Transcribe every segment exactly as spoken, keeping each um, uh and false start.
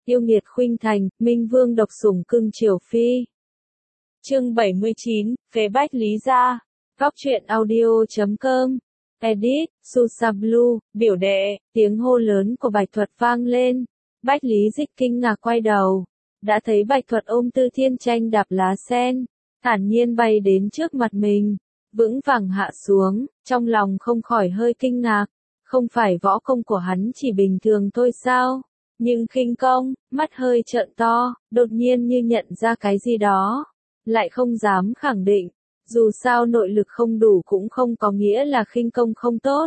Yêu nghiệt khuynh thành, Minh Vương độc sủng cưng Triều Phi. Chương bảy mươi chín, phế Bách Lý gia. Góc truyện audio chấm com. Edit, Susablu, biểu đệ, tiếng hô lớn của Bạch Thuật vang lên. Bách Lý Dịch kinh ngạc quay đầu. Đã thấy Bạch Thuật ôm Tư Thiên Tranh đạp lá sen, thản nhiên bay đến trước mặt mình, vững vàng hạ xuống, trong lòng không khỏi hơi kinh ngạc. Không phải võ công của hắn chỉ bình thường thôi sao? Nhưng khinh công, mắt hơi trợn to, đột nhiên như nhận ra cái gì đó, lại không dám khẳng định. Dù sao nội lực không đủ cũng không có nghĩa là khinh công không tốt.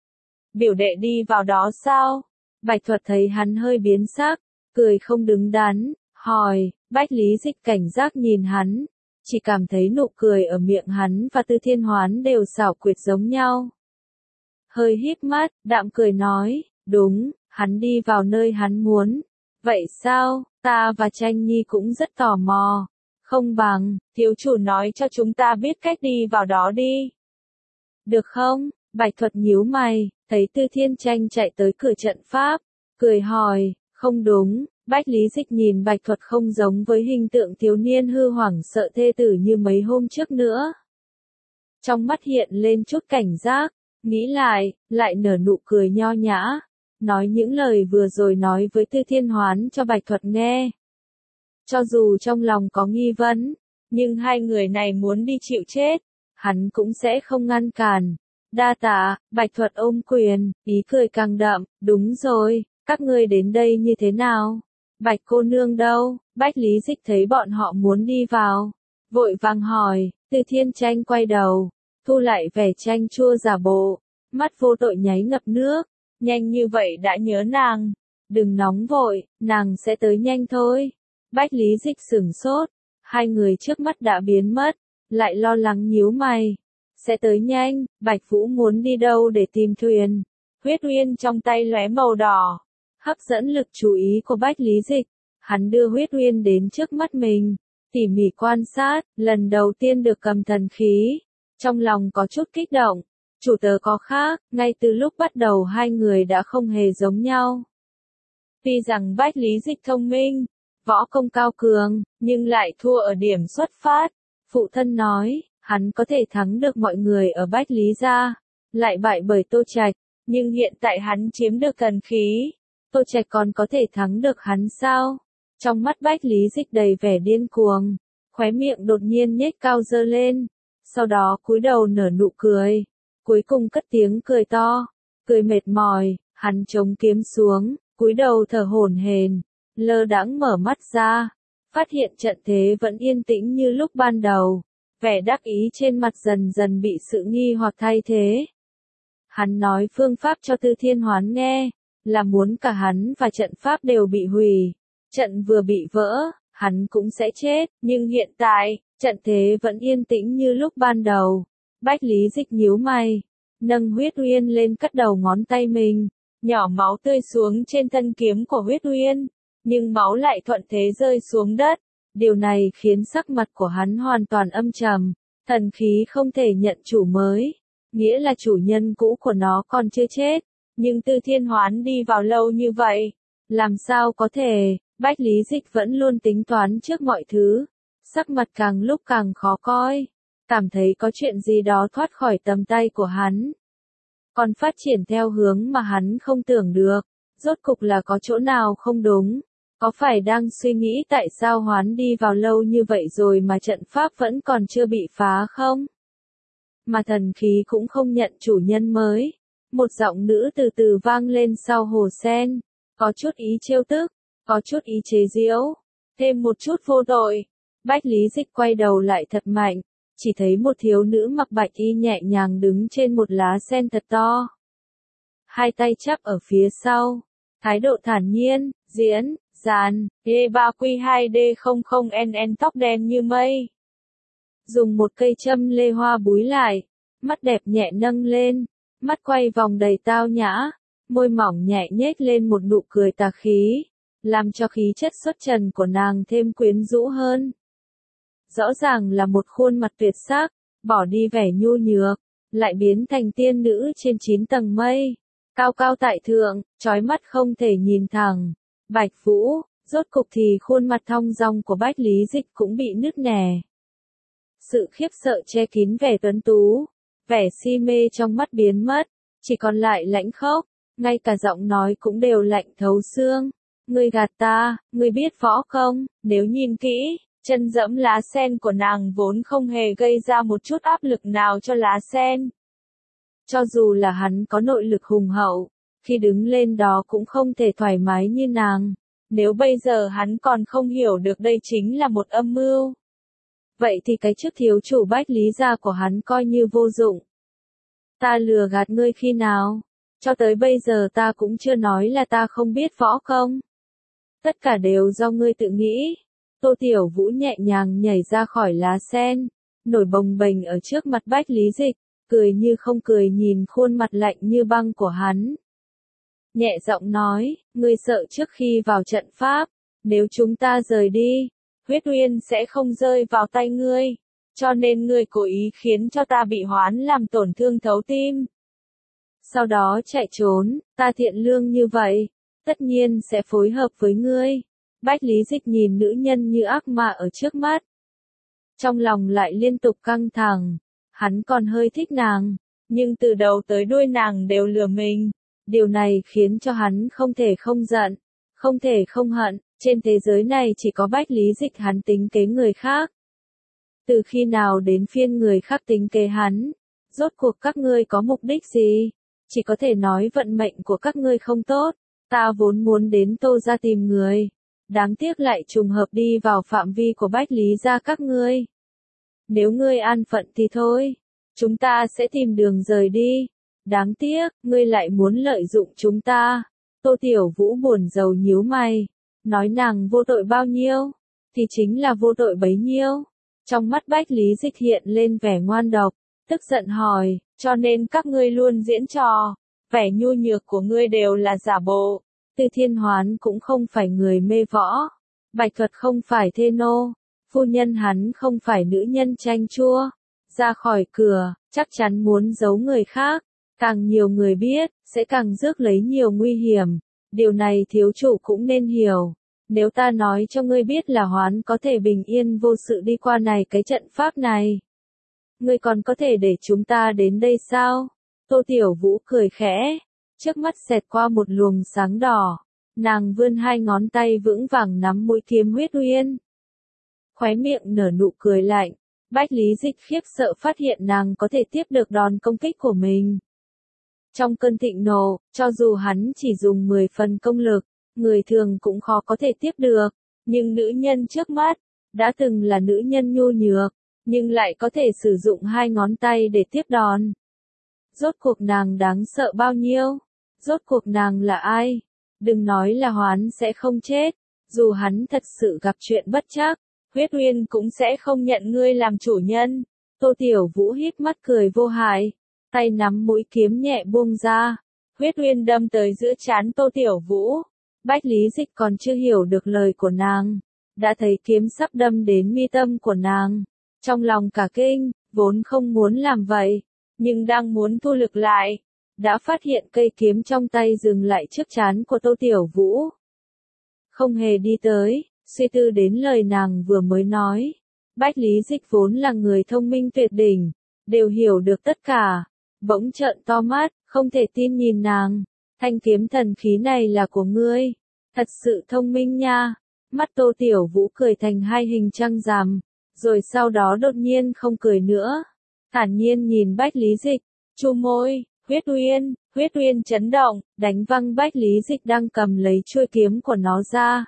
Biểu đệ đi vào đó sao? Bạch Thuật thấy hắn hơi biến sắc, cười không đứng đắn, hỏi. Bách Lý Dịch cảnh giác nhìn hắn, chỉ cảm thấy nụ cười ở miệng hắn và Tư Thiên Hoán đều xảo quyệt giống nhau. Hơi híp mắt, đạm cười nói, đúng, hắn đi vào nơi hắn muốn. Vậy sao, ta và Tranh Nhi cũng rất tò mò. Không bằng, thiếu chủ nói cho chúng ta biết cách đi vào đó đi. Được không? Bạch Thuật nhíu mày, thấy Tư Thiên Tranh chạy tới cửa trận pháp, cười hỏi, không đúng. Bách Lý Dịch nhìn Bạch Thuật không giống với hình tượng thiếu niên hư hoảng sợ thê tử như mấy hôm trước nữa. Trong mắt hiện lên chút cảnh giác, nghĩ lại, lại nở nụ cười nho nhã, nói những lời vừa rồi nói với Tư Thiên Hoán cho Bạch Thuật nghe. Cho dù trong lòng có nghi vấn, nhưng hai người này muốn đi chịu chết, hắn cũng sẽ không ngăn cản. Đa tạ, Bạch Thuật ôm quyền, ý cười càng đậm, đúng rồi, các ngươi đến đây như thế nào? Bạch cô nương đâu? Bách Lý Dịch thấy bọn họ muốn đi vào, vội vàng hỏi. Tư Thiên Tranh quay đầu, thu lại vẻ chanh chua giả bộ, mắt vô tội nháy ngập nước. Nhanh như vậy đã nhớ nàng, đừng nóng vội, nàng sẽ tới nhanh thôi. Bách Lý Dịch sửng sốt, hai người trước mắt đã biến mất, lại lo lắng nhíu mày. Sẽ tới nhanh, Bạch Vũ muốn đi đâu để tìm thuyền? Huyết uyên trong tay lóe màu đỏ, hấp dẫn lực chú ý của Bách Lý Dịch. Hắn đưa huyết uyên đến trước mắt mình, tỉ mỉ quan sát, lần đầu tiên được cầm thần khí. Trong lòng có chút kích động, chủ tớ có khác, ngay từ lúc bắt đầu hai người đã không hề giống nhau. Tuy rằng Bách Lý Dịch thông minh, võ công cao cường, nhưng lại thua ở điểm xuất phát. Phụ thân nói, hắn có thể thắng được mọi người ở Bách Lý gia, lại bại bởi Tô Trạch, nhưng hiện tại hắn chiếm được thần khí, Tô Trạch còn có thể thắng được hắn sao? Trong mắt Bách Lý Dịch đầy vẻ điên cuồng, khóe miệng đột nhiên nhếch cao giơ lên, sau đó cúi đầu nở nụ cười, cuối cùng cất tiếng cười to, cười mệt mỏi, hắn chống kiếm xuống, cúi đầu thở hổn hển, lơ đãng mở mắt ra, phát hiện trận thế vẫn yên tĩnh như lúc ban đầu, vẻ đắc ý trên mặt dần dần bị sự nghi hoặc thay thế. Hắn nói phương pháp cho Tư Thiên Hoán nghe, là muốn cả hắn và trận pháp đều bị hủy, trận vừa bị vỡ, hắn cũng sẽ chết, nhưng hiện tại, trận thế vẫn yên tĩnh như lúc ban đầu. Bách Lý Dịch nhíu mày, nâng huyết uyên lên cắt đầu ngón tay mình, nhỏ máu tươi xuống trên thân kiếm của huyết uyên, nhưng máu lại thuận thế rơi xuống đất. Điều này khiến sắc mặt của hắn hoàn toàn âm trầm, thần khí không thể nhận chủ mới, nghĩa là chủ nhân cũ của nó còn chưa chết, nhưng Tư Thiên Hoán đi vào lâu như vậy, làm sao có thể? Bách Lý Dịch vẫn luôn tính toán trước mọi thứ, sắc mặt càng lúc càng khó coi, cảm thấy có chuyện gì đó thoát khỏi tầm tay của hắn, còn phát triển theo hướng mà hắn không tưởng được. Rốt cục là có chỗ nào không đúng? Có phải đang suy nghĩ tại sao Hoán đi vào lâu như vậy rồi mà trận pháp vẫn còn chưa bị phá không? Mà thần khí cũng không nhận chủ nhân mới. Một giọng nữ từ từ vang lên sau hồ sen, có chút ý trêu tức, có chút ý chế giễu, thêm một chút vô tội. Bách Lý Dịch quay đầu lại thật mạnh, chỉ thấy một thiếu nữ mặc bạch y nhẹ nhàng đứng trên một lá sen thật to. Hai tay chắp ở phía sau, thái độ thản nhiên, diễn, dàn, E ba Q hai D không không N N tóc đen như mây. Dùng một cây châm lê hoa búi lại, mắt đẹp nhẹ nâng lên, mắt quay vòng đầy tao nhã, môi mỏng nhẹ nhếch lên một nụ cười tà khí, làm cho khí chất xuất trần của nàng thêm quyến rũ hơn. Rõ ràng là một khuôn mặt tuyệt sắc, bỏ đi vẻ nhu nhược, lại biến thành tiên nữ trên chín tầng mây, cao cao tại thượng, chói mắt không thể nhìn thẳng. Bạch Vũ, Rốt cục thì khuôn mặt thong dong của Bách Lý Dịch cũng bị nứt nẻ. Sự khiếp sợ che kín vẻ tuấn tú, vẻ si mê trong mắt biến mất, chỉ còn lại lãnh khốc, ngay cả giọng nói cũng đều lạnh thấu xương. Ngươi gạt ta, ngươi biết võ không? Nếu nhìn kỹ, chân dẫm lá sen của nàng vốn không hề gây ra một chút áp lực nào cho lá sen. Cho dù là hắn có nội lực hùng hậu, khi đứng lên đó cũng không thể thoải mái như nàng. Nếu bây giờ hắn còn không hiểu được đây chính là một âm mưu, vậy thì cái chức thiếu chủ Bách Lý gia của hắn coi như vô dụng. Ta lừa gạt ngươi khi nào? Cho tới bây giờ ta cũng chưa nói là ta không biết võ công. Tất cả đều do ngươi tự nghĩ. Tô Tiểu Vũ nhẹ nhàng nhảy ra khỏi lá sen, nổi bồng bềnh ở trước mặt Bách Lý Dịch, cười như không cười nhìn khuôn mặt lạnh như băng của hắn. Nhẹ giọng nói, ngươi sợ trước khi vào trận pháp, nếu chúng ta rời đi, huyết uyên sẽ không rơi vào tay ngươi, cho nên ngươi cố ý khiến cho ta bị hoán làm tổn thương thấu tim. Sau đó chạy trốn, ta thiện lương như vậy, tất nhiên sẽ phối hợp với ngươi. Bách Lý Dịch nhìn nữ nhân như ác ma ở trước mắt. Trong lòng lại liên tục căng thẳng, hắn còn hơi thích nàng, nhưng từ đầu tới đuôi nàng đều lừa mình. Điều này khiến cho hắn không thể không giận, không thể không hận, trên thế giới này chỉ có Bách Lý Dịch hắn tính kế người khác. Từ khi nào đến phiên người khác tính kế hắn? Rốt cuộc các ngươi có mục đích gì? Chỉ có thể nói vận mệnh của các ngươi không tốt, ta vốn muốn đến Tô gia tìm người. Đáng tiếc lại trùng hợp đi vào phạm vi của Bách Lý gia các ngươi. Nếu ngươi an phận thì thôi, chúng ta sẽ tìm đường rời đi. Đáng tiếc, ngươi lại muốn lợi dụng chúng ta. Tô Tiểu Vũ buồn rầu nhíu mày, nói nàng vô tội bao nhiêu, thì chính là vô tội bấy nhiêu. Trong mắt Bách Lý Dịch hiện lên vẻ ngoan độc, tức giận hỏi, cho nên các ngươi luôn diễn trò, vẻ nhu nhược của ngươi đều là giả bộ. Từ Thiên Hoán cũng không phải người mê võ, Bạch Thuật không phải thê nô, phu nhân hắn không phải nữ nhân chanh chua. Ra khỏi cửa, chắc chắn muốn giấu người khác. Càng nhiều người biết, sẽ càng rước lấy nhiều nguy hiểm. Điều này thiếu chủ cũng nên hiểu. Nếu ta nói cho ngươi biết là Hoán có thể bình yên vô sự đi qua này cái trận pháp này, ngươi còn có thể để chúng ta đến đây sao? Tô Tiểu Vũ cười khẽ, trước mắt xẹt qua một luồng sáng đỏ. Nàng vươn hai ngón tay vững vàng nắm mũi kiếm huyết uyên. Khóe miệng nở nụ cười lạnh. Bách Lý Dịch khiếp sợ phát hiện nàng có thể tiếp được đòn công kích của mình. Trong cơn thịnh nộ, cho dù hắn chỉ dùng mười phần công lực, người thường cũng khó có thể tiếp được. Nhưng nữ nhân trước mắt, đã từng là nữ nhân nhu nhược, nhưng lại có thể sử dụng hai ngón tay để tiếp đòn. Rốt cuộc nàng đáng sợ bao nhiêu? Rốt cuộc nàng là ai? Đừng nói là Hoán sẽ không chết, dù hắn thật sự gặp chuyện bất trắc, huyết uyên cũng sẽ không nhận ngươi làm chủ nhân. Tô Tiểu Vũ hít mắt cười vô hại, tay nắm mũi kiếm nhẹ buông ra, huyết uyên đâm tới giữa trán Tô Tiểu Vũ. Bách Lý Dịch còn chưa hiểu được lời của nàng, đã thấy kiếm sắp đâm đến mi tâm của nàng. Trong lòng cả kinh, vốn không muốn làm vậy, nhưng đang muốn thu lực lại, đã phát hiện cây kiếm trong tay dừng lại trước trán của Tô Tiểu Vũ. Không hề đi tới, suy tư đến lời nàng vừa mới nói. Bách Lý Dịch vốn là người thông minh tuyệt đỉnh, đều hiểu được tất cả, bỗng trợn to mắt, không thể tin nhìn nàng. Thanh kiếm thần khí này là của ngươi, thật sự thông minh nha. Mắt Tô Tiểu Vũ cười thành hai hình trăng rằm, rồi sau đó đột nhiên không cười nữa, thản nhiên nhìn Bách Lý Dịch, chu môi. Huyết uyên, huyết uyên chấn động, đánh văng Bách Lý Dịch đang cầm lấy chuôi kiếm của nó ra.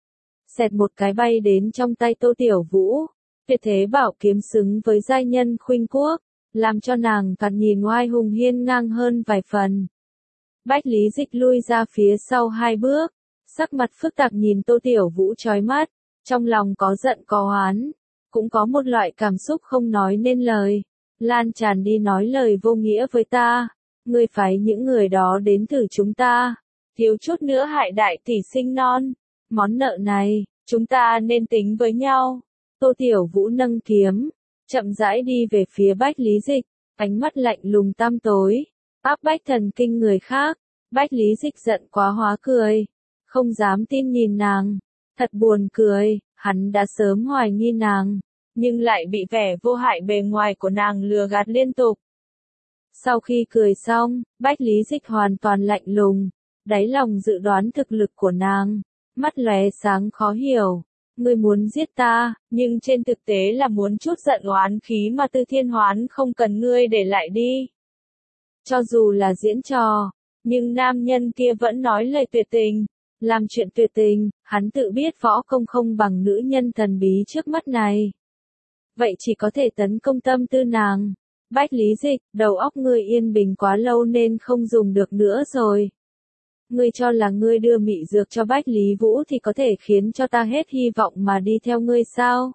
Xẹt một cái bay đến trong tay Tô Tiểu Vũ. Tuyệt thế bảo kiếm xứng với giai nhân khuynh quốc, làm cho nàng càng nhìn oai hùng hiên ngang hơn vài phần. Bách Lý Dịch lui ra phía sau hai bước, sắc mặt phức tạp nhìn Tô Tiểu Vũ chói mắt, trong lòng có giận có oán, cũng có một loại cảm xúc không nói nên lời, lan tràn đi nói lời vô nghĩa với ta. Ngươi phái những người đó đến thử chúng ta, thiếu chút nữa hại đại tỷ sinh non. Món nợ này, chúng ta nên tính với nhau. Tô Tiểu Vũ nâng kiếm, chậm rãi đi về phía Bách Lý Dịch, ánh mắt lạnh lùng tăm tối, áp bách thần kinh người khác. Bách Lý Dịch giận quá hóa cười, không dám tin nhìn nàng. Thật buồn cười, hắn đã sớm hoài nghi nàng, nhưng lại bị vẻ vô hại bề ngoài của nàng lừa gạt liên tục. Sau khi cười xong, Bách Lý Dịch hoàn toàn lạnh lùng, đáy lòng dự đoán thực lực của nàng, mắt lóe sáng khó hiểu. Ngươi muốn giết ta, nhưng trên thực tế là muốn chút giận oán khí mà Tư Thiên Hoán không cần ngươi để lại đi. Cho dù là diễn trò, nhưng nam nhân kia vẫn nói lời tuyệt tình, làm chuyện tuyệt tình, hắn tự biết võ công không bằng nữ nhân thần bí trước mắt này. Vậy chỉ có thể tấn công tâm tư nàng. Bách Lý Dịch, đầu óc ngươi yên bình quá lâu nên không dùng được nữa rồi. Ngươi cho là ngươi đưa mị dược cho Bách Lý Vũ thì có thể khiến cho ta hết hy vọng mà đi theo ngươi sao?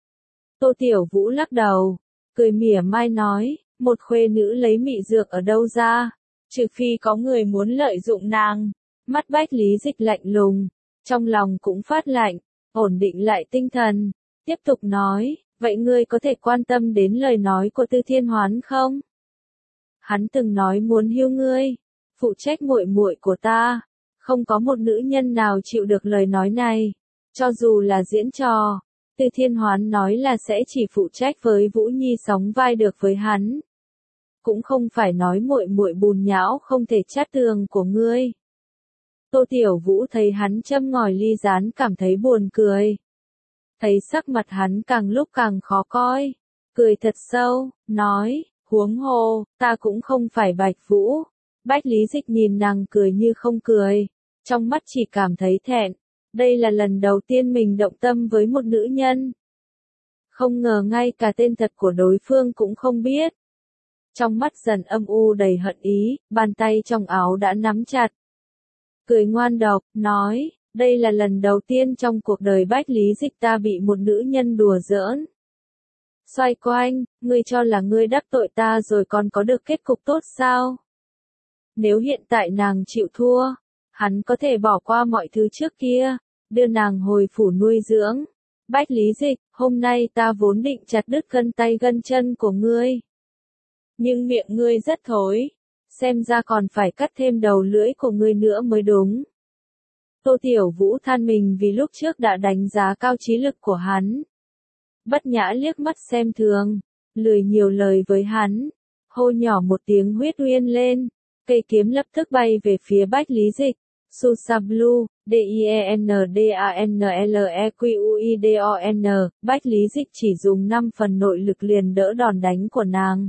Tô Tiểu Vũ lắc đầu, cười mỉa mai nói, một khuê nữ lấy mị dược ở đâu ra, trừ phi có người muốn lợi dụng nàng. Mắt Bách Lý Dịch lạnh lùng, trong lòng cũng phát lạnh, ổn định lại tinh thần, tiếp tục nói, vậy ngươi có thể quan tâm đến lời nói của Tư Thiên Hoán không? Hắn từng nói muốn hưu ngươi, phụ trách muội muội của ta, không có một nữ nhân nào chịu được lời nói này, cho dù là diễn trò. Tư Thiên Hoán nói là sẽ chỉ phụ trách với Vũ Nhi sóng vai được với hắn, cũng không phải nói muội muội bùn nhão không thể chát tường của ngươi. Tô Tiểu Vũ thấy hắn châm ngòi ly gián cảm thấy buồn cười. Thấy sắc mặt hắn càng lúc càng khó coi, cười thật sâu, nói, huống hồ, ta cũng không phải Bạch Vũ. Bách Lý Dịch nhìn nàng cười như không cười, trong mắt chỉ cảm thấy thẹn, đây là lần đầu tiên mình động tâm với một nữ nhân. Không ngờ ngay cả tên thật của đối phương cũng không biết. Trong mắt dần âm u đầy hận ý, bàn tay trong áo đã nắm chặt. Cười ngoan độc, nói, đây là lần đầu tiên trong cuộc đời Bách Lý Dịch ta bị một nữ nhân đùa giỡn. Xoay quanh, ngươi cho là ngươi đắc tội ta rồi còn có được kết cục tốt sao? Nếu hiện tại nàng chịu thua, hắn có thể bỏ qua mọi thứ trước kia, đưa nàng hồi phủ nuôi dưỡng. Bách Lý Dịch, hôm nay ta vốn định chặt đứt gân tay gân chân của ngươi. Nhưng miệng ngươi rất thối, xem ra còn phải cắt thêm đầu lưỡi của ngươi nữa mới đúng. Tô Tiểu Vũ than mình vì lúc trước đã đánh giá cao trí lực của hắn. Bất nhã liếc mắt xem thường, lười nhiều lời với hắn, hô nhỏ một tiếng huyết uyên lên, cây kiếm lập tức bay về phía Bách Lý Dịch. Susablu, D I E N D A N L E Q U I D O N, Bách Lý Dịch chỉ dùng năm phần nội lực liền đỡ đòn đánh của nàng.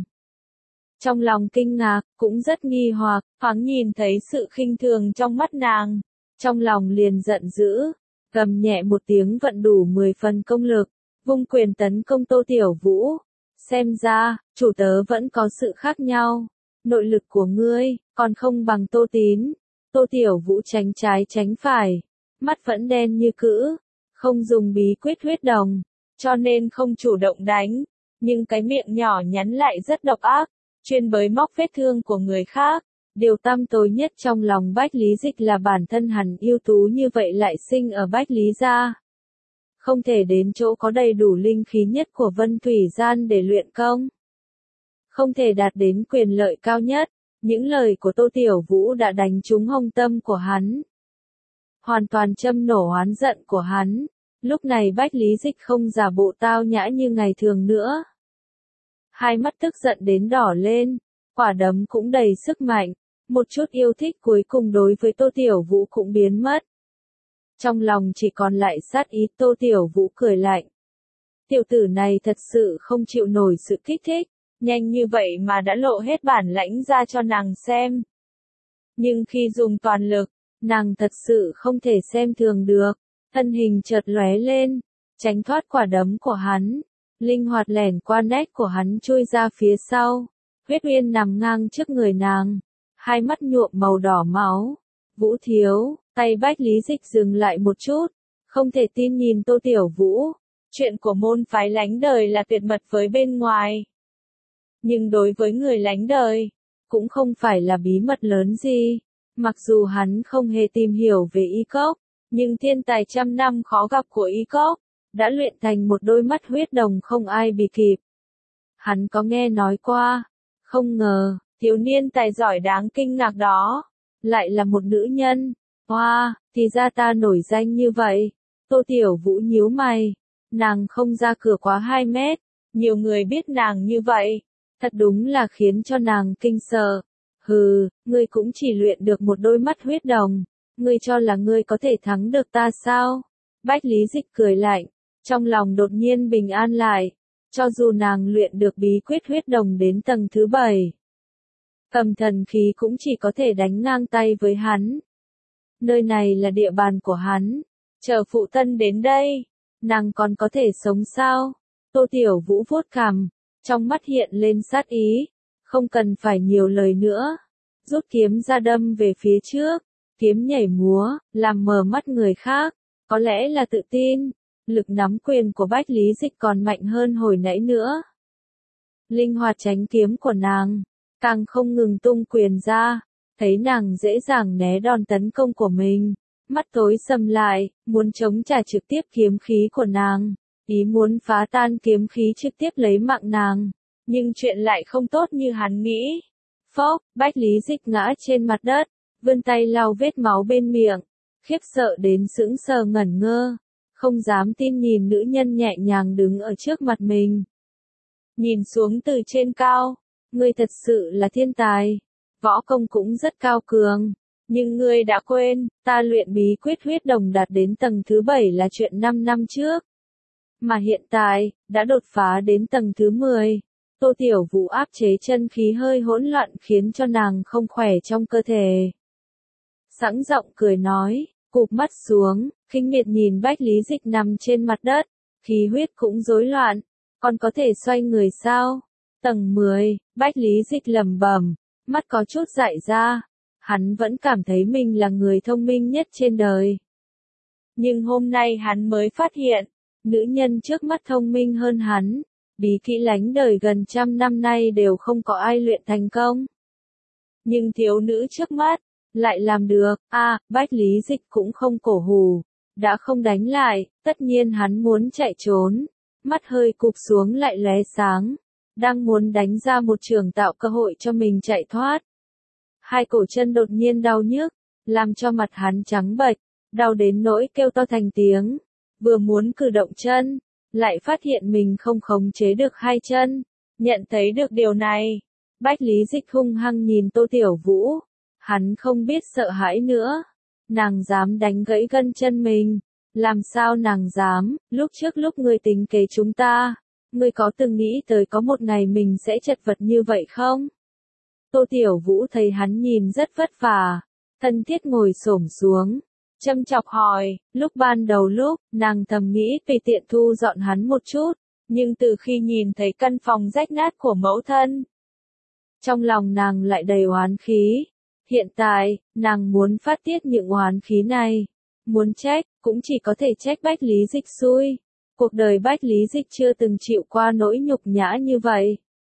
Trong lòng kinh ngạc, cũng rất nghi hoặc, thoáng nhìn thấy sự khinh thường trong mắt nàng, trong lòng liền giận dữ, gầm nhẹ một tiếng vận đủ mười phần công lực, vung quyền tấn công Tô Tiểu Vũ. Xem ra, chủ tớ vẫn có sự khác nhau, nội lực của ngươi, còn không bằng Tô Tín. Tô Tiểu Vũ tránh trái tránh phải, mắt vẫn đen như cữ, không dùng bí quyết huyết đồng, cho nên không chủ động đánh, nhưng cái miệng nhỏ nhắn lại rất độc ác, chuyên bới móc vết thương của người khác. Điều tăm tối nhất trong lòng Bách Lý Dịch là bản thân hắn ưu tú như vậy lại sinh ở Bách Lý gia. Không thể đến chỗ có đầy đủ linh khí nhất của Vân Thủy Gian để luyện công. Không thể đạt đến quyền lợi cao nhất. Những lời của Tô Tiểu Vũ đã đánh trúng hông tâm của hắn. Hoàn toàn châm nổ oán giận của hắn. Lúc này Bách Lý Dịch không giả bộ tao nhã như ngày thường nữa. Hai mắt tức giận đến đỏ lên, quả đấm cũng đầy sức mạnh. Một chút yêu thích cuối cùng đối với Tô Tiểu Vũ cũng biến mất. Trong lòng chỉ còn lại sát ý. Tô Tiểu Vũ cười lạnh. Tiểu tử này thật sự không chịu nổi sự kích thích. Nhanh như vậy mà đã lộ hết bản lãnh ra cho nàng xem. Nhưng khi dùng toàn lực, nàng thật sự không thể xem thường được. Thân hình chợt lóe lên, tránh thoát quả đấm của hắn. Linh hoạt lẻn qua nét của hắn chui ra phía sau. Huyết uyên nằm ngang trước người nàng. Hai mắt nhuộm màu đỏ máu. Vũ thiếu, tay Bách Lý Dịch dừng lại một chút. Không thể tin nhìn Tô Tiểu Vũ. Chuyện của môn phái lánh đời là tuyệt mật với bên ngoài. Nhưng đối với người lánh đời, cũng không phải là bí mật lớn gì. Mặc dù hắn không hề tìm hiểu về y cốc, nhưng thiên tài trăm năm khó gặp của y cốc, đã luyện thành một đôi mắt huyết đồng không ai bì kịp. Hắn có nghe nói qua, không ngờ, thiếu niên tài giỏi đáng kinh ngạc đó, lại là một nữ nhân. Hoa, wow, thì ra ta nổi danh như vậy. Tô Tiểu Vũ nhíu mày, nàng không ra cửa quá hai mét, nhiều người biết nàng như vậy, thật đúng là khiến cho nàng kinh sợ. Hừ, ngươi cũng chỉ luyện được một đôi mắt huyết đồng, ngươi cho là ngươi có thể thắng được ta sao? Bách Lý Dịch cười lạnh, trong lòng đột nhiên bình an lại, cho dù nàng luyện được bí quyết huyết đồng đến tầng thứ bảy, cầm thần khí cũng chỉ có thể đánh ngang tay với hắn. Nơi này là địa bàn của hắn, chờ phụ thân đến đây, nàng còn có thể sống sao? Tô Tiểu Vũ vuốt cằm, trong mắt hiện lên sát ý, không cần phải nhiều lời nữa, rút kiếm ra đâm về phía trước, kiếm nhảy múa, làm mờ mắt người khác, có lẽ là tự tin, lực nắm quyền của Bách Lý Dịch còn mạnh hơn hồi nãy nữa. Linh hoạt tránh kiếm của nàng, càng không ngừng tung quyền ra, thấy nàng dễ dàng né đòn tấn công của mình, mắt tối sầm lại, muốn chống trả trực tiếp kiếm khí của nàng, ý muốn phá tan kiếm khí trực tiếp lấy mạng nàng, nhưng chuyện lại không tốt như hắn nghĩ. Phốc, Bách Lý Dịch ngã trên mặt đất, vươn tay lau vết máu bên miệng, khiếp sợ đến sững sờ ngẩn ngơ, không dám tin nhìn nữ nhân nhẹ nhàng đứng ở trước mặt mình. Nhìn xuống từ trên cao, ngươi thật sự là thiên tài, võ công cũng rất cao cường, nhưng ngươi đã quên, ta luyện bí quyết huyết đồng đạt đến tầng thứ bảy là chuyện năm năm trước. Mà hiện tại, đã đột phá đến tầng thứ mười. Tô Tiểu Vũ áp chế chân khí hơi hỗn loạn khiến cho nàng không khỏe trong cơ thể. Sẵn giọng cười nói, cụp mắt xuống, khinh miệt nhìn Bách Lý Dịch nằm trên mặt đất, khí huyết cũng rối loạn, còn có thể xoay người sao? Tầng mười, Bách Lý Dịch lẩm bẩm, mắt có chút dại ra, hắn vẫn cảm thấy mình là người thông minh nhất trên đời. Nhưng hôm nay hắn mới phát hiện, nữ nhân trước mắt thông minh hơn hắn, bí kỹ lánh đời gần trăm năm nay đều không có ai luyện thành công. Nhưng thiếu nữ trước mắt, lại làm được, a à, Bách Lý Dịch cũng không cổ hủ, đã không đánh lại, tất nhiên hắn muốn chạy trốn, mắt hơi cụp xuống lại lóe sáng, đang muốn đánh ra một trường tạo cơ hội cho mình chạy thoát. Hai cổ chân đột nhiên đau nhức, làm cho mặt hắn trắng bệch, đau đến nỗi kêu to thành tiếng, vừa muốn cử động chân, lại phát hiện mình không khống chế được hai chân. Nhận thấy được điều này, Bách Lý Dịch hung hăng nhìn Tô Tiểu Vũ, hắn không biết sợ hãi nữa, nàng dám đánh gãy gân chân mình, làm sao nàng dám, lúc trước lúc ngươi tính kế chúng ta, ngươi có từng nghĩ tới có một ngày mình sẽ chật vật như vậy không? Tô Tiểu Vũ thấy hắn nhìn rất vất vả, thân thiết ngồi xổm xuống, châm chọc hỏi, lúc ban đầu lúc, nàng thầm nghĩ tùy tiện thu dọn hắn một chút, nhưng từ khi nhìn thấy căn phòng rách nát của mẫu thân, trong lòng nàng lại đầy oán khí. Hiện tại, nàng muốn phát tiết những oán khí này, muốn trách, cũng chỉ có thể trách Bách Lý Dịch xui. Cuộc đời Bách Lý Dịch chưa từng chịu qua nỗi nhục nhã như vậy.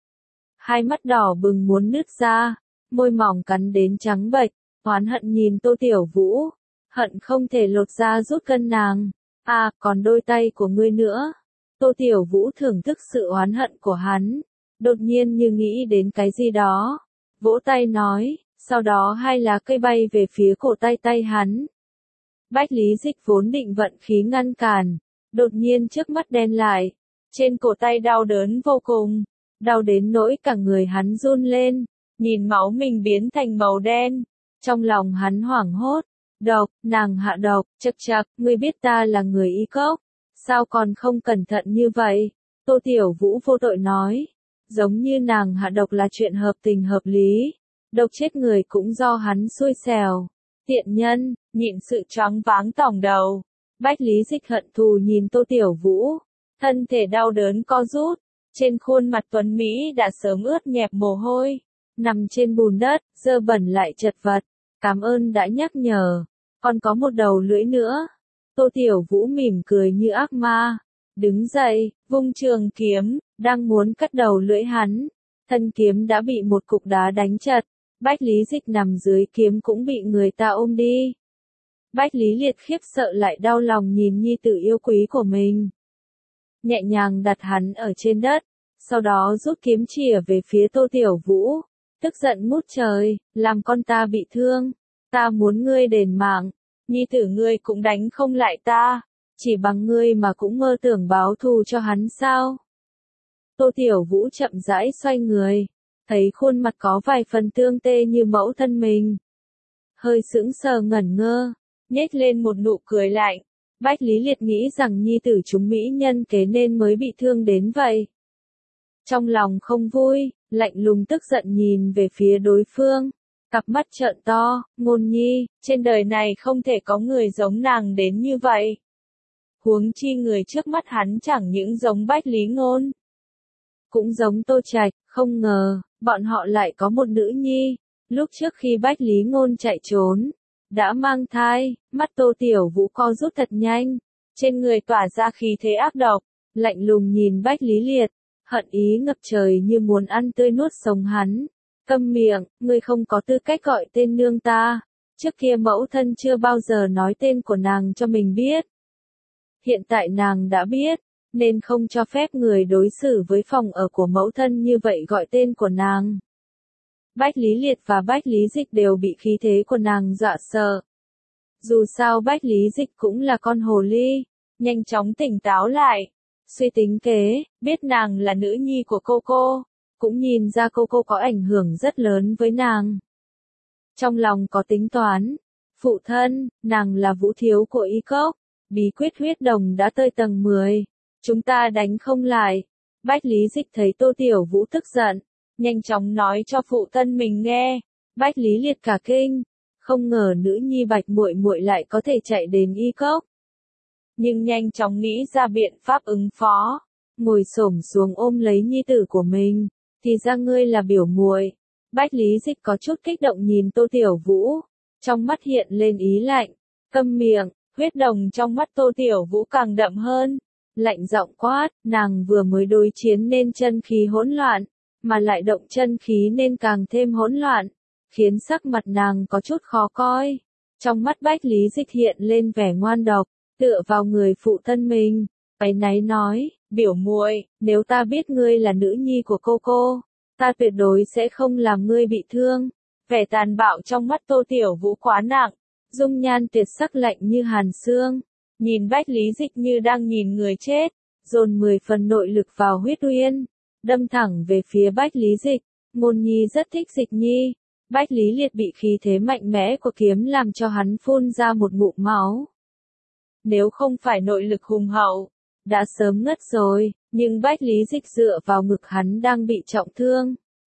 Hai mắt đỏ bừng muốn nứt ra, môi mỏng cắn đến trắng bệch, oán hận nhìn Tô Tiểu Vũ, hận không thể lột ra rút cân nàng. À, còn đôi tay của ngươi nữa. Tô Tiểu Vũ thưởng thức sự oán hận của hắn, đột nhiên như nghĩ đến cái gì đó, vỗ tay nói, sau đó hai lá cây bay về phía cổ tay tay hắn. Bách Lý Dịch vốn định vận khí ngăn cản, đột nhiên trước mắt đen lại, trên cổ tay đau đớn vô cùng, đau đến nỗi cả người hắn run lên, nhìn máu mình biến thành màu đen, trong lòng hắn hoảng hốt, độc, nàng hạ độc, chậc chậc, ngươi biết ta là người y cốc, sao còn không cẩn thận như vậy? Tô Tiểu Vũ vô tội nói, giống như nàng hạ độc là chuyện hợp tình hợp lý, độc chết người cũng do hắn xui xẻo, tiện nhân, nhịn sự choáng váng tỏng đầu. Bách Lý Dịch hận thù nhìn Tô Tiểu Vũ, thân thể đau đớn co rút, trên khuôn mặt tuấn Mỹ đã sớm ướt nhẹp mồ hôi, nằm trên bùn đất, dơ bẩn lại chật vật, cảm ơn đã nhắc nhở, còn có một đầu lưỡi nữa. Tô Tiểu Vũ mỉm cười như ác ma, đứng dậy, vung trường kiếm, đang muốn cắt đầu lưỡi hắn, thân kiếm đã bị một cục đá đánh chật, Bách Lý Dịch nằm dưới kiếm cũng bị người ta ôm đi. Bách Lý Liệt khiếp sợ lại đau lòng nhìn nhi tử yêu quý của mình. Nhẹ nhàng đặt hắn ở trên đất, sau đó rút kiếm chìa về phía Tô Tiểu Vũ, tức giận ngút trời, làm con ta bị thương, ta muốn ngươi đền mạng, nhi tử ngươi cũng đánh không lại ta, Chỉ bằng ngươi mà cũng mơ tưởng báo thù cho hắn sao? Tô Tiểu Vũ chậm rãi xoay người, thấy khuôn mặt có vài phần tương tê như mẫu thân mình. Hơi sững sờ ngẩn ngơ, nhếch lên một nụ cười lạnh. Bách Lý Liệt nghĩ rằng nhi tử chúng mỹ nhân kế nên mới bị thương đến vậy. Trong lòng không vui, lạnh lùng tức giận nhìn về phía đối phương. Cặp mắt trợn to, Ngôn Nhi, trên đời này không thể có người giống nàng đến như vậy. Huống chi người trước mắt hắn chẳng những giống Bách Lý Ngôn, cũng giống Tô Trạch, không ngờ, bọn họ lại có một nữ nhi. Lúc trước khi Bách Lý Ngôn chạy trốn, đã mang thai, mắt Tô Tiểu Vũ co rút thật nhanh, trên người tỏa ra khí thế ác độc, lạnh lùng nhìn Bách Lý Liệt, hận ý ngập trời như muốn ăn tươi nuốt sống hắn. Câm miệng, ngươi không có tư cách gọi tên nương ta, trước kia mẫu thân chưa bao giờ nói tên của nàng cho mình biết. Hiện tại nàng đã biết, nên không cho phép người đối xử với phòng ở của mẫu thân như vậy gọi tên của nàng. Bách Lý Liệt và Bách Lý Dịch đều bị khí thế của nàng dọa sợ. Dù sao Bách Lý Dịch cũng là con hồ ly, nhanh chóng tỉnh táo lại, suy tính kế, biết nàng là nữ nhi của cô cô, cũng nhìn ra cô cô có ảnh hưởng rất lớn với nàng. Trong lòng có tính toán, phụ thân, nàng là Vũ Thiếu của Y Cốc, bí quyết huyết đồng đã tới tầng mười, chúng ta đánh không lại. Bách Lý Dịch thấy Tô Tiểu Vũ tức giận, nhanh chóng nói cho phụ thân mình nghe. Bách Lý Liệt cả kinh, không ngờ nữ nhi Bạch muội muội lại có thể chạy đến Y Cốc. Nhưng nhanh chóng nghĩ ra biện pháp ứng phó, ngồi xổm xuống ôm lấy nhi tử của mình, thì ra ngươi là biểu muội. Bách Lý Dịch có chút kích động nhìn Tô Tiểu Vũ, trong mắt hiện lên ý lạnh, câm miệng, huyết đồng trong mắt Tô Tiểu Vũ càng đậm hơn, lạnh giọng quát, nàng vừa mới đối chiến nên chân khí hỗn loạn, mà lại động chân khí nên càng thêm hỗn loạn, khiến sắc mặt nàng có chút khó coi. Trong mắt Bách Lý Dịch hiện lên vẻ ngoan độc, tựa vào người phụ thân mình, áy náy nói, biểu muội, nếu ta biết ngươi là nữ nhi của cô cô, ta tuyệt đối sẽ không làm ngươi bị thương. Vẻ tàn bạo trong mắt Tô Tiểu Vũ quá nặng, dung nhan tuyệt sắc lạnh như hàn xương, nhìn Bách Lý Dịch như đang nhìn người chết, dồn mười phần nội lực vào huyết uyên, đâm thẳng về phía Bách Lý Dịch. Ngôn Nhi rất thích Dịch Nhi. Bách Lý Liệt bị khí thế mạnh mẽ của kiếm làm cho hắn phun ra một ngụm máu. Nếu không phải nội lực hùng hậu, đã sớm ngất rồi, nhưng Bách Lý Dịch dựa vào ngực hắn đang bị trọng thương.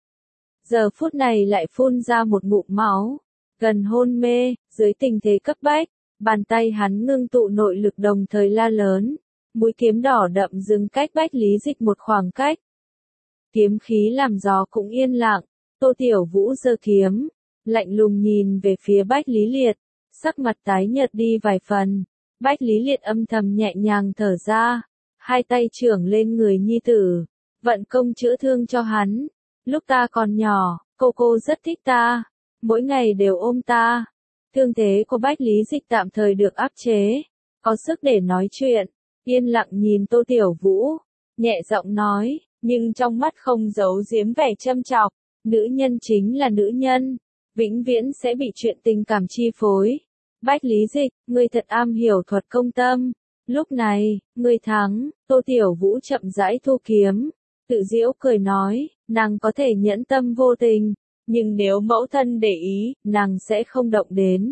Giờ phút này lại phun ra một ngụm máu, gần hôn mê, dưới tình thế cấp bách, bàn tay hắn ngưng tụ nội lực đồng thời la lớn, mũi kiếm đỏ đậm dừng cách Bách Lý Dịch một khoảng cách. Kiếm khí làm gió cũng yên lặng, Tô Tiểu Vũ giơ kiếm, lạnh lùng nhìn về phía Bách Lý Liệt, sắc mặt tái nhợt đi vài phần. Bách Lý Liệt âm thầm nhẹ nhàng thở ra, hai tay trưởng lên người nhi tử, vận công chữa thương cho hắn. Lúc ta còn nhỏ, cô cô rất thích ta, mỗi ngày đều ôm ta. Thương thế của Bách Lý Dịch tạm thời được áp chế, có sức để nói chuyện, yên lặng nhìn Tô Tiểu Vũ, nhẹ giọng nói, nhưng trong mắt không giấu giếm vẻ châm chọc, nữ nhân chính là nữ nhân, vĩnh viễn sẽ bị chuyện tình cảm chi phối. Bách Lý Dịch, ngươi thật am hiểu thuật công tâm. Lúc này, ngươi thắng. Tô Tiểu Vũ chậm rãi thu kiếm, tự giễu cười nói, nàng có thể nhẫn tâm vô tình, nhưng nếu mẫu thân để ý, nàng sẽ không động đến.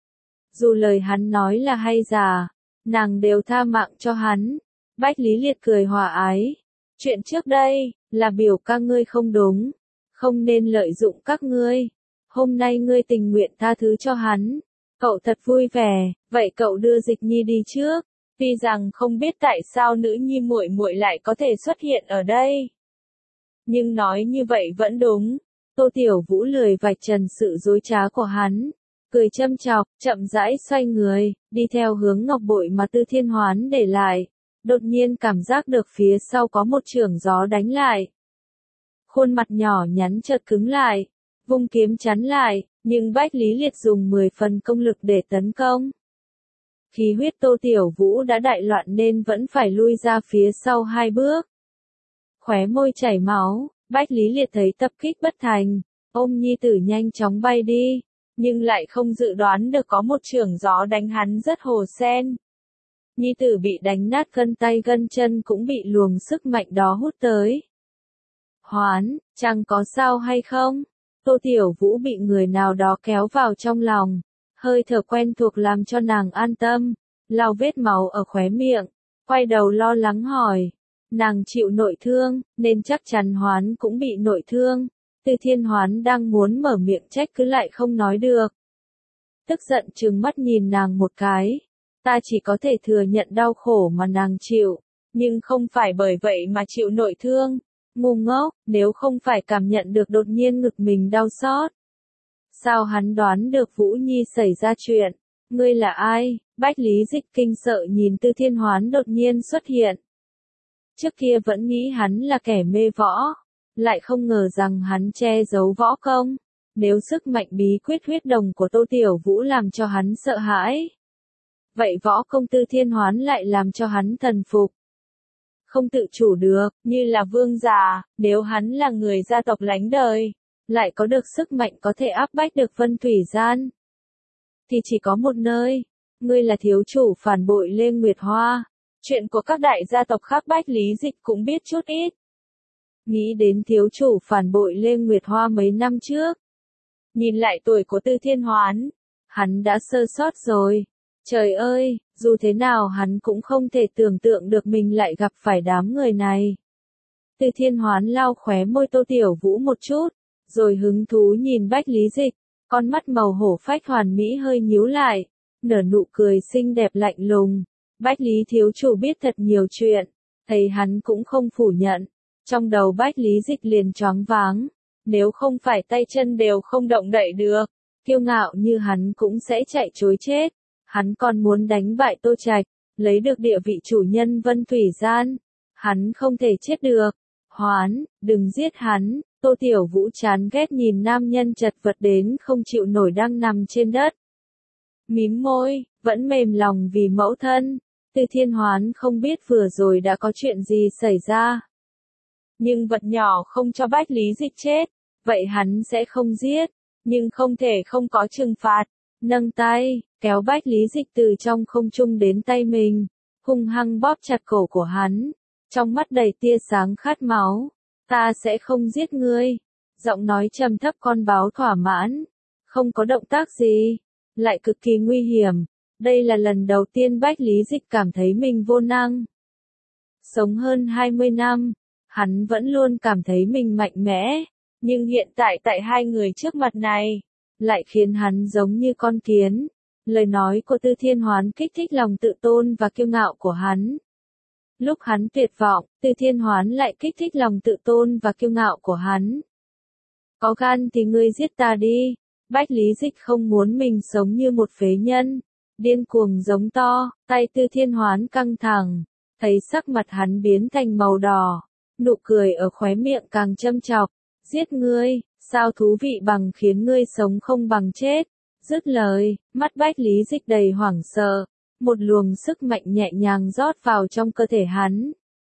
Dù lời hắn nói là hay giả, nàng đều tha mạng cho hắn. Bách Lý Liệt cười hòa ái, chuyện trước đây, là biểu ca ngươi không đúng, không nên lợi dụng các ngươi. Hôm nay ngươi tình nguyện tha thứ cho hắn, cậu thật vui vẻ, vậy cậu đưa Dịch Nhi đi trước. Tuy rằng không biết tại sao nữ nhi muội muội lại có thể xuất hiện ở đây, nhưng nói như vậy vẫn đúng. Tô Tiểu Vũ lười vạch trần sự dối trá của hắn, cười châm chọc, chậm rãi xoay người, đi theo hướng ngọc bội mà Tư Thiên Hoán để lại. Đột nhiên cảm giác được phía sau có một chưởng gió đánh lại. Khuôn mặt nhỏ nhắn chợt cứng lại, vung kiếm chắn lại, nhưng Bách Lý Liệt dùng mười phần công lực để tấn công. Khí huyết Tô Tiểu Vũ đã đại loạn nên vẫn phải lui ra phía sau hai bước. Khóe môi chảy máu, Bách Lý Liệt thấy tập kích bất thành, ôm nhi tử nhanh chóng bay đi, nhưng lại không dự đoán được có một chưởng gió đánh hắn rất hồ sen. Nhi tử bị đánh nát gân tay gân chân cũng bị luồng sức mạnh đó hút tới. Hoán, chẳng có sao hay không? Tô Tiểu Vũ bị người nào đó kéo vào trong lòng. Hơi thở quen thuộc làm cho nàng an tâm. Lau vết máu ở khóe miệng. Quay đầu lo lắng hỏi. Nàng chịu nội thương, nên chắc chắn Hoán cũng bị nội thương. Từ Thiên Hoán đang muốn mở miệng trách cứ lại không nói được. Tức giận trừng mắt nhìn nàng một cái. Ta chỉ có thể thừa nhận đau khổ mà nàng chịu, nhưng không phải bởi vậy mà chịu nội thương. Ngu ngốc, nếu không phải cảm nhận được đột nhiên ngực mình đau xót. Sao hắn đoán được Vũ Nhi xảy ra chuyện? Ngươi là ai? Bách Lý Dịch kinh sợ nhìn Tư Thiên Hoán đột nhiên xuất hiện. Trước kia vẫn nghĩ hắn là kẻ mê võ, lại không ngờ rằng hắn che giấu võ công. Nếu sức mạnh bí quyết huyết đồng của Tô Tiểu Vũ làm cho hắn sợ hãi, vậy võ công Tư Thiên Hoán lại làm cho hắn thần phục. Không tự chủ được, như là vương giả, nếu hắn là người gia tộc lánh đời, lại có được sức mạnh có thể áp bách được Vân Thủy Gian, thì chỉ có một nơi, ngươi là thiếu chủ phản bội Lê Nguyệt Hoa. Chuyện của các đại gia tộc khác Bách Lý Dịch cũng biết chút ít. Nghĩ đến thiếu chủ phản bội Lê Nguyệt Hoa mấy năm trước. Nhìn lại tuổi của Tư Thiên Hoán, hắn đã sơ sót rồi. Trời ơi, dù thế nào hắn cũng không thể tưởng tượng được mình lại gặp phải đám người này. Tư Thiên Hoán lau khóe môi Tô Tiểu Vũ một chút, rồi hứng thú nhìn Bách Lý Dịch, con mắt màu hổ phách hoàn mỹ hơi nhíu lại, nở nụ cười xinh đẹp lạnh lùng. Bách Lý thiếu chủ biết thật nhiều chuyện, thấy hắn cũng không phủ nhận. Trong đầu Bách Lý Dịch liền choáng váng, nếu không phải tay chân đều không động đậy được, kiêu ngạo như hắn cũng sẽ chạy trối chết. Hắn còn muốn đánh bại Tô Trạch, lấy được địa vị chủ nhân Vân Thủy Gian. Hắn không thể chết được. Hoán, đừng giết hắn. Tô Tiểu Vũ chán ghét nhìn nam nhân chật vật đến không chịu nổi đang nằm trên đất. Mím môi, vẫn mềm lòng vì mẫu thân. Tư Thiên Hoán không biết vừa rồi đã có chuyện gì xảy ra. Nhưng vật nhỏ không cho Bách Lý Dịch chết, vậy hắn sẽ không giết, nhưng không thể không có trừng phạt. Nâng tay, kéo Bách Lý Dịch từ trong không trung đến tay mình, hung hăng bóp chặt cổ của hắn, trong mắt đầy tia sáng khát máu. Ta sẽ không giết ngươi. Giọng nói trầm thấp con báo thỏa mãn, không có động tác gì, lại cực kỳ nguy hiểm. Đây là lần đầu tiên Bách Lý Dịch cảm thấy mình vô năng. Sống hơn hai mươi năm, hắn vẫn luôn cảm thấy mình mạnh mẽ, nhưng hiện tại tại hai người trước mặt này, lại khiến hắn giống như con kiến. Lời nói của Tư Thiên Hoán kích thích lòng tự tôn và kiêu ngạo của hắn. Lúc hắn tuyệt vọng, Tư Thiên Hoán lại kích thích lòng tự tôn và kiêu ngạo của hắn. Có gan thì ngươi giết ta đi. Bách Lý Dịch không muốn mình sống như một phế nhân. Điên cuồng giống to, tay Tư Thiên Hoán căng thẳng, thấy sắc mặt hắn biến thành màu đỏ, nụ cười ở khóe miệng càng châm chọc. Giết ngươi, sao thú vị bằng khiến ngươi sống không bằng chết. Dứt lời, mắt Bách Lý Dịch đầy hoảng sợ, một luồng sức mạnh nhẹ nhàng rót vào trong cơ thể hắn.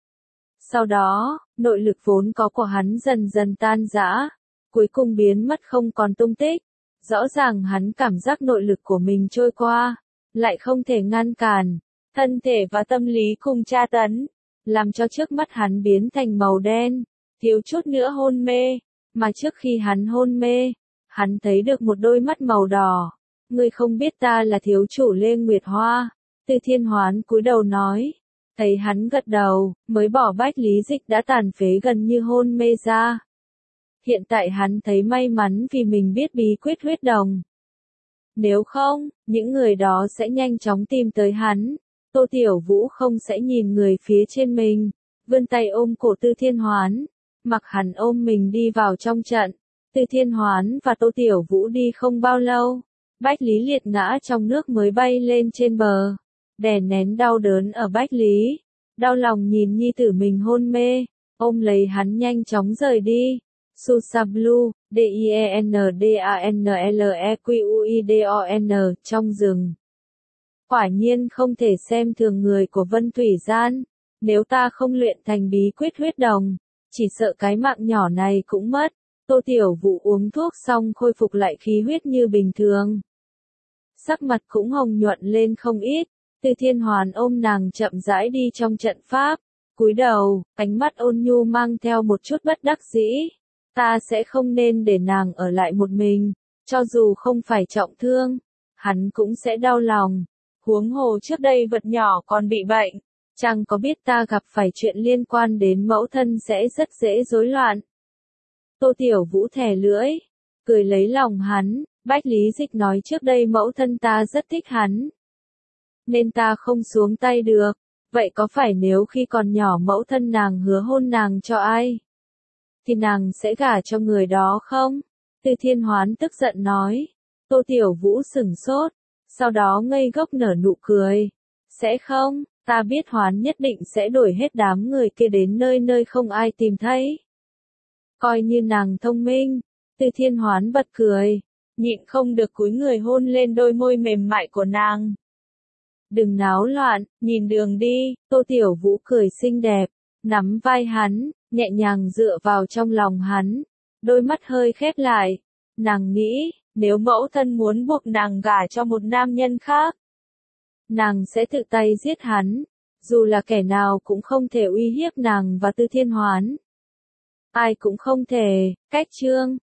Sau đó, nội lực vốn có của hắn dần dần tan rã, cuối cùng biến mất không còn tung tích. Rõ ràng hắn cảm giác nội lực của mình trôi qua, lại không thể ngăn cản, thân thể và tâm lý cùng tra tấn, làm cho trước mắt hắn biến thành màu đen, thiếu chút nữa hôn mê, mà trước khi hắn hôn mê, hắn thấy được một đôi mắt màu đỏ. Ngươi không biết ta là thiếu chủ Lê Nguyệt Hoa. Tư Thiên Hoán cúi đầu nói. Thấy hắn gật đầu, mới bỏ Bách Lý Dịch đã tàn phế gần như hôn mê ra. Hiện tại hắn thấy may mắn vì mình biết bí quyết huyết đồng. Nếu không, những người đó sẽ nhanh chóng tìm tới hắn. Tô Tiểu Vũ không sẽ nhìn người phía trên mình, vươn tay ôm cổ Tư Thiên Hoán, mặc hắn ôm mình đi vào trong trận. Tư Thiên Hoán và Tô Tiểu Vũ đi không bao lâu, Bách Lý liệt ngã trong nước mới bay lên trên bờ, đè nén đau đớn ở Bách Lý, đau lòng nhìn nhi tử mình hôn mê, ôm lấy hắn nhanh chóng rời đi. Susablu, D I E N D A N L E Q U I D O N, trong rừng. Quả nhiên không thể xem thường người của Vân Thủy Gian, nếu ta không luyện thành bí quyết huyết đồng, chỉ sợ cái mạng nhỏ này cũng mất. Tô Tiểu Vũ uống thuốc xong khôi phục lại khí huyết như bình thường. Sắc mặt cũng hồng nhuận lên không ít. Tư Thiên Hoán ôm nàng chậm rãi đi trong trận pháp, cúi đầu, ánh mắt ôn nhu mang theo một chút bất đắc dĩ. Ta sẽ không nên để nàng ở lại một mình, cho dù không phải trọng thương, hắn cũng sẽ đau lòng. Huống hồ trước đây vật nhỏ còn bị bệnh, chàng có biết ta gặp phải chuyện liên quan đến mẫu thân sẽ rất dễ rối loạn. Tô Tiểu Vũ thè lưỡi, cười lấy lòng hắn, Bách Lý Dịch nói trước đây mẫu thân ta rất thích hắn, nên ta không xuống tay được. Vậy có phải nếu khi còn nhỏ mẫu thân nàng hứa hôn nàng cho ai, thì nàng sẽ gả cho người đó không? Tư Thiên Hoán tức giận nói. Tô Tiểu Vũ sửng sốt, sau đó ngây ngốc nở nụ cười. Sẽ không, ta biết Hoán nhất định sẽ đuổi hết đám người kia đến nơi nơi không ai tìm thấy. Coi như nàng thông minh. Tư Thiên Hoán bật cười, nhịn không được cúi người hôn lên đôi môi mềm mại của nàng. Đừng náo loạn, nhìn đường đi. Tô Tiểu Vũ cười xinh đẹp, nắm vai hắn, nhẹ nhàng dựa vào trong lòng hắn, đôi mắt hơi khép lại. Nàng nghĩ, nếu mẫu thân muốn buộc nàng gả cho một nam nhân khác, nàng sẽ tự tay giết hắn, dù là kẻ nào cũng không thể uy hiếp nàng và Tư Thiên Hoán. Ai cũng không thể. Cách chương